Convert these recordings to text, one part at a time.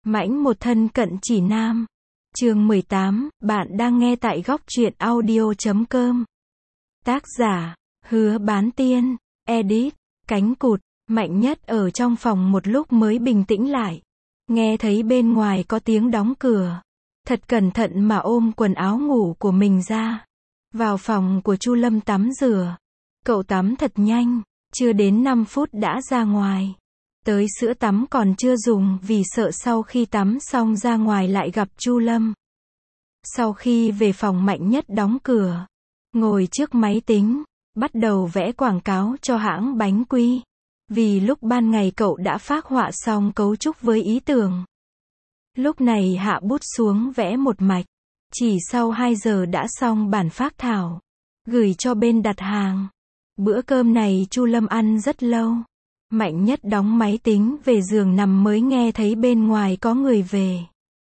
Mãnh một thân cận chỉ nam. Chương 18, bạn đang nghe tại góc truyện audio.com. Tác giả, Hứa Bán Tiên, edit, Cánh Cụt. Mạnh Nhất ở trong phòng một lúc mới bình tĩnh lại. Nghe thấy bên ngoài có tiếng đóng cửa. Thật cẩn thận mà ôm quần áo ngủ của mình ra. Vào phòng của Chu Lâm tắm rửa. Cậu tắm thật nhanh, chưa đến 5 phút đã ra ngoài. Tới sữa tắm còn chưa dùng vì sợ sau khi tắm xong ra ngoài lại gặp Chu Lâm. Sau khi về phòng Mạnh Nhất đóng cửa, ngồi trước máy tính, bắt đầu vẽ quảng cáo cho hãng bánh quy. Vì lúc ban ngày cậu đã phác họa xong cấu trúc với ý tưởng. Lúc này hạ bút xuống vẽ một mạch. Chỉ sau 2 giờ đã xong bản phác thảo. Gửi cho bên đặt hàng. Bữa cơm này Chu Lâm ăn rất lâu. Mạnh Nhất đóng máy tính về giường nằm mới nghe thấy bên ngoài có người về.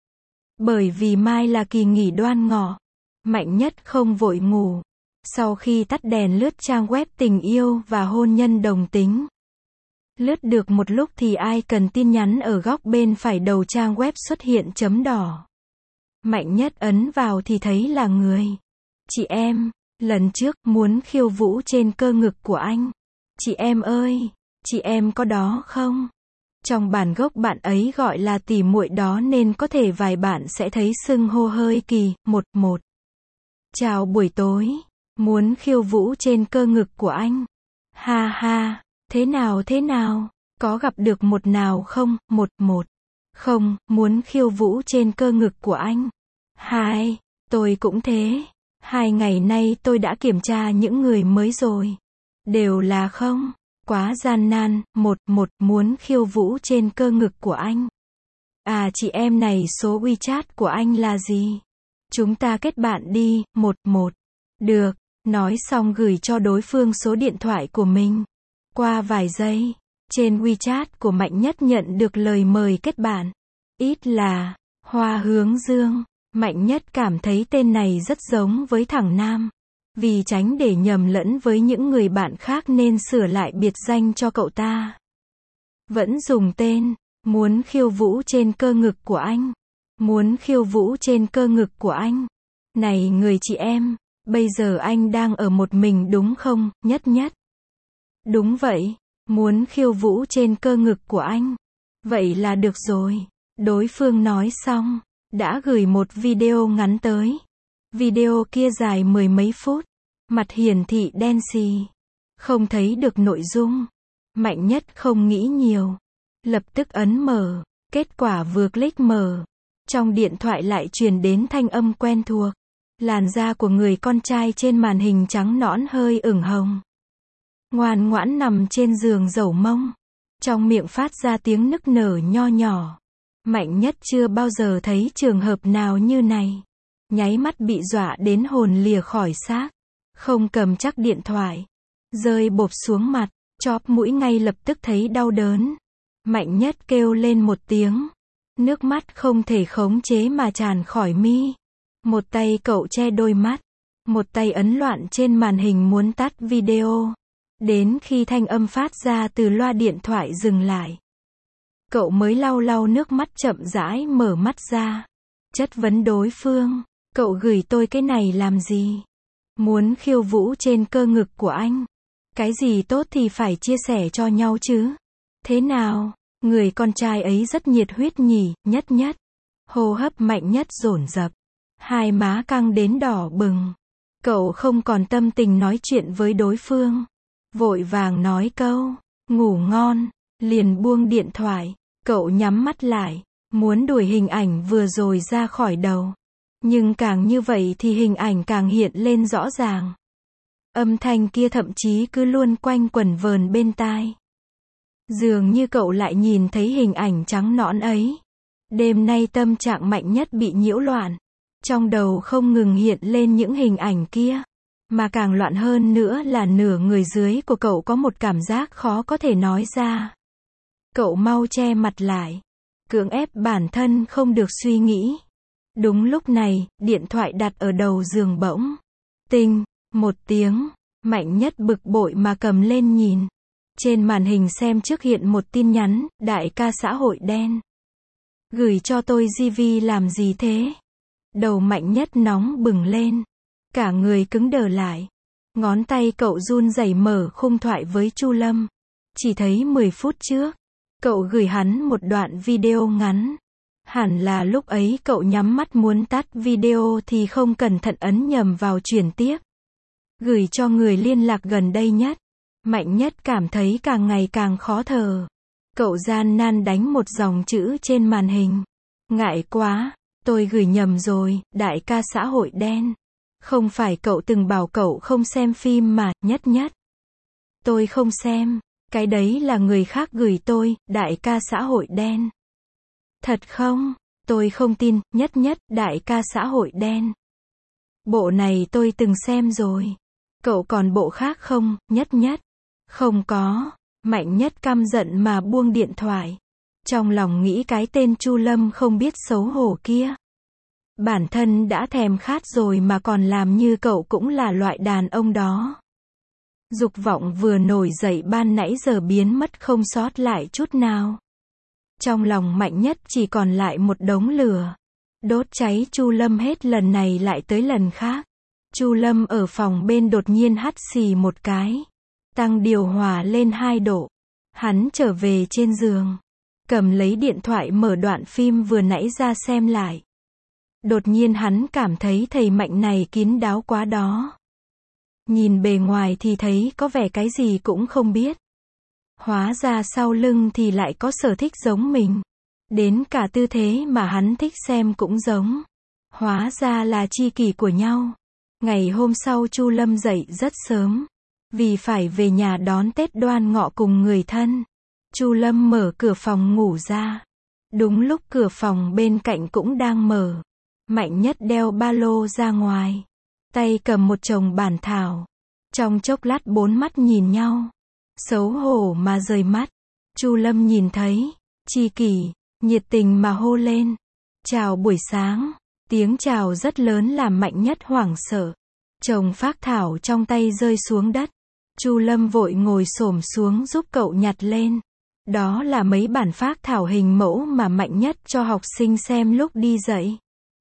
Bởi vì mai là kỳ nghỉ Đoan Ngọ, Mạnh Nhất không vội ngủ. Sau khi tắt đèn lướt trang web tình yêu và hôn nhân đồng tính. Lướt được một lúc thì ai cần tin nhắn ở góc bên phải đầu trang web xuất hiện chấm đỏ. Mạnh Nhất ấn vào thì thấy là người. Chị em, lần trước muốn khiêu vũ trên cơ ngực của anh. Chị em ơi, chị em có đó không? Trong bản gốc bạn ấy gọi là tỉ muội đó nên có thể vài bạn sẽ thấy xưng hô hơi kỳ, một. Chào buổi tối, muốn khiêu vũ trên cơ ngực của anh. Ha ha, thế nào, có gặp được một nào không, một. Không, muốn khiêu vũ trên cơ ngực của anh. Hai, tôi cũng thế. 2 ngày nay tôi đã kiểm tra những người mới rồi. Đều là không. Quá gian nan, một muốn khiêu vũ trên cơ ngực của anh. À chị em này số WeChat của anh là gì? Chúng ta kết bạn đi, một. Được, nói xong gửi cho đối phương số điện thoại của mình. Qua vài giây, trên WeChat của Mạnh Nhất nhận được lời mời kết bạn. Ít là, Hoa Hướng Dương. Mạnh Nhất cảm thấy tên này rất giống với thằng Nam. Vì tránh để nhầm lẫn với những người bạn khác nên sửa lại biệt danh cho cậu ta. Vẫn dùng tên, muốn khiêu vũ trên cơ ngực của anh. Muốn khiêu vũ trên cơ ngực của anh. Này người chị em, bây giờ anh đang ở một mình đúng không, Nhất? Đúng vậy, muốn khiêu vũ trên cơ ngực của anh. Vậy là được rồi. Đối phương nói xong, đã gửi một video ngắn tới. Video kia dài 10 mấy phút. Mặt hiển thị đen xì. Không thấy được nội dung. Mạnh Nhất không nghĩ nhiều. Lập tức ấn mở. Kết quả vừa click mở. Trong điện thoại lại truyền đến thanh âm quen thuộc. Làn da của người con trai trên màn hình trắng nõn hơi ửng hồng. Ngoan ngoãn nằm trên giường dẩu mông. Trong miệng phát ra tiếng nức nở nho nhỏ. Mạnh Nhất chưa bao giờ thấy trường hợp nào như này. Nháy mắt bị dọa đến hồn lìa khỏi xác. Không cầm chắc điện thoại. Rơi bộp xuống mặt. Chóp mũi ngay lập tức thấy đau đớn. Mạnh Nhất kêu lên một tiếng. Nước mắt không thể khống chế mà tràn khỏi mi. Một tay cậu che đôi mắt. Một tay ấn loạn trên màn hình muốn tắt video. Đến khi thanh âm phát ra từ loa điện thoại dừng lại. Cậu mới lau nước mắt chậm rãi mở mắt ra. Chất vấn đối phương. Cậu gửi tôi cái này làm gì? Muốn khiêu vũ trên cơ ngực của anh. Cái gì tốt thì phải chia sẻ cho nhau chứ. Thế nào? Người con trai ấy rất nhiệt huyết nhỉ, Nhất. Hô hấp Mạnh Nhất dồn dập. Hai má căng đến đỏ bừng. Cậu không còn tâm tình nói chuyện với đối phương. Vội vàng nói câu, ngủ ngon, liền buông điện thoại. Cậu nhắm mắt lại, muốn đuổi hình ảnh vừa rồi ra khỏi đầu. Nhưng càng như vậy thì hình ảnh càng hiện lên rõ ràng. Âm thanh kia thậm chí cứ luôn quanh quẩn vờn bên tai. Dường như cậu lại nhìn thấy hình ảnh trắng nõn ấy. Đêm nay tâm trạng Mạnh Nhất bị nhiễu loạn. Trong đầu không ngừng hiện lên những hình ảnh kia. Mà càng loạn hơn nữa là nửa người dưới của cậu có một cảm giác khó có thể nói ra. Cậu mau che mặt lại. Cưỡng ép bản thân không được suy nghĩ. Đúng lúc này, điện thoại đặt ở đầu giường bỗng. Tinh, một tiếng. Mạnh Nhất bực bội mà cầm lên nhìn. Trên màn hình xem trước hiện một tin nhắn, đại ca xã hội đen. Gửi cho tôi GV làm gì thế? Đầu Mạnh Nhất nóng bừng lên. Cả người cứng đờ lại. Ngón tay cậu run rẩy mở khung thoại với Chu Lâm. Chỉ thấy 10 phút trước, cậu gửi hắn một đoạn video ngắn. Hẳn là lúc ấy cậu nhắm mắt muốn tắt video thì không cẩn thận ấn nhầm vào chuyển tiếp. Gửi cho người liên lạc gần đây nhất. Mạnh Nhất cảm thấy càng ngày càng khó thở. Cậu gian nan đánh một dòng chữ trên màn hình. Ngại quá, tôi gửi nhầm rồi, đại ca xã hội đen. Không phải cậu từng bảo cậu không xem phim mà, Nhất. Tôi không xem, cái đấy là người khác gửi tôi, đại ca xã hội đen. Thật không? Tôi không tin, Nhất, đại ca xã hội đen. Bộ này tôi từng xem rồi. Cậu còn bộ khác không, Nhất? Không có. Mạnh Nhất căm giận mà buông điện thoại. Trong lòng nghĩ cái tên Chu Lâm không biết xấu hổ kia. Bản thân đã thèm khát rồi mà còn làm như cậu cũng là loại đàn ông đó. Dục vọng vừa nổi dậy ban nãy giờ biến mất không sót lại chút nào. Trong lòng Mạnh Nhất chỉ còn lại một đống lửa. Đốt cháy Chu Lâm hết lần này lại tới lần khác. Chu Lâm ở phòng bên đột nhiên hắt xì một cái. Tăng điều hòa lên 2 độ. Hắn trở về trên giường. Cầm lấy điện thoại mở đoạn phim vừa nãy ra xem lại. Đột nhiên hắn cảm thấy thầy Mạnh này kín đáo quá đó. Nhìn bề ngoài thì thấy có vẻ cái gì cũng không biết. Hóa ra sau lưng thì lại có sở thích giống mình. Đến cả tư thế mà hắn thích xem cũng giống. Hóa ra là tri kỷ của nhau. Ngày hôm sau Chu Lâm dậy rất sớm. Vì phải về nhà đón Tết Đoan Ngọ cùng người thân. Chu Lâm mở cửa phòng ngủ ra. Đúng lúc cửa phòng bên cạnh cũng đang mở. Mạnh Nhất đeo ba lô ra ngoài. Tay cầm một chồng bản thảo. Trong chốc lát 4 mắt nhìn nhau. Xấu hổ mà rời mắt. Chu Lâm nhìn thấy. Tri kỷ. Nhiệt tình mà hô lên. Chào buổi sáng. Tiếng chào rất lớn làm Mạnh Nhất hoảng sợ. Chồng phác thảo trong tay rơi xuống đất. Chu Lâm vội ngồi xổm xuống giúp cậu nhặt lên. Đó là mấy bản phác thảo hình mẫu mà Mạnh Nhất cho học sinh xem lúc đi dạy.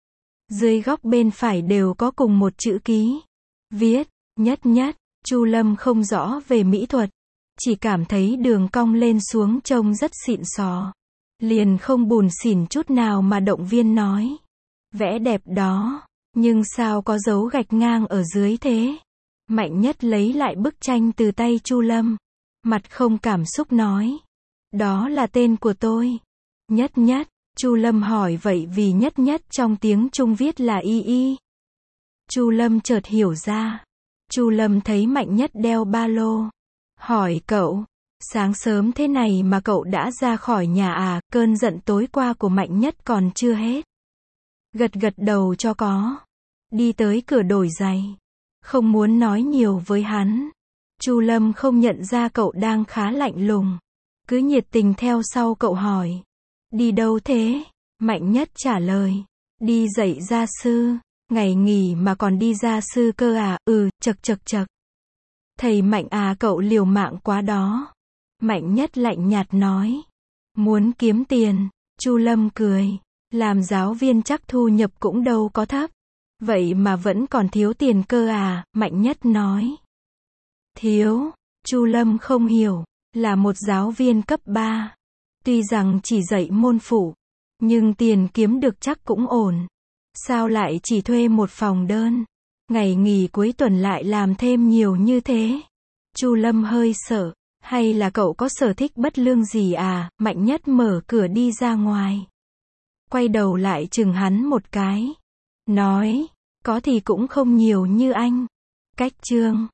Dưới góc bên phải đều có cùng một chữ ký. Viết, Nhất. Chu Lâm không rõ về mỹ thuật. Chỉ cảm thấy đường cong lên xuống trông rất xịn sò. Liền không bùn xỉn chút nào mà động viên nói. Vẽ đẹp đó. Nhưng sao có dấu gạch ngang ở dưới thế? Mạnh Nhất lấy lại bức tranh từ tay Chu Lâm. Mặt không cảm xúc nói. Đó là tên của tôi. Nhất. Chu Lâm hỏi vậy vì Nhất trong tiếng Trung viết là y. Chu Lâm chợt hiểu ra. Chu Lâm thấy Mạnh Nhất đeo ba lô. Hỏi cậu. Sáng sớm thế này mà cậu đã ra khỏi nhà à? Cơn giận tối qua của Mạnh Nhất còn chưa hết. Gật đầu cho có. Đi tới cửa đổi giày. Không muốn nói nhiều với hắn. Chu Lâm không nhận ra cậu đang khá lạnh lùng. Cứ nhiệt tình theo sau cậu hỏi. Đi đâu thế? Mạnh Nhất trả lời. Đi dạy gia sư. Ngày nghỉ mà còn đi gia sư cơ à? Chật. Thầy Mạnh à, cậu liều mạng quá đó. Mạnh Nhất lạnh nhạt nói. Muốn kiếm tiền. Chu Lâm cười. Làm giáo viên chắc thu nhập cũng đâu có thấp. Vậy mà vẫn còn thiếu tiền cơ à? Mạnh Nhất nói. Thiếu. Chu Lâm không hiểu. Là một giáo viên cấp 3. Tuy rằng chỉ dạy môn phụ. Nhưng tiền kiếm được chắc cũng ổn. Sao lại chỉ thuê một phòng đơn? Ngày nghỉ cuối tuần lại làm thêm nhiều như thế? Chu Lâm hơi sợ. Hay là cậu có sở thích bất lương gì à? Mạnh Nhất mở cửa đi ra ngoài. Quay đầu lại chừng hắn một cái. Nói. Có thì cũng không nhiều như anh. Cách chương.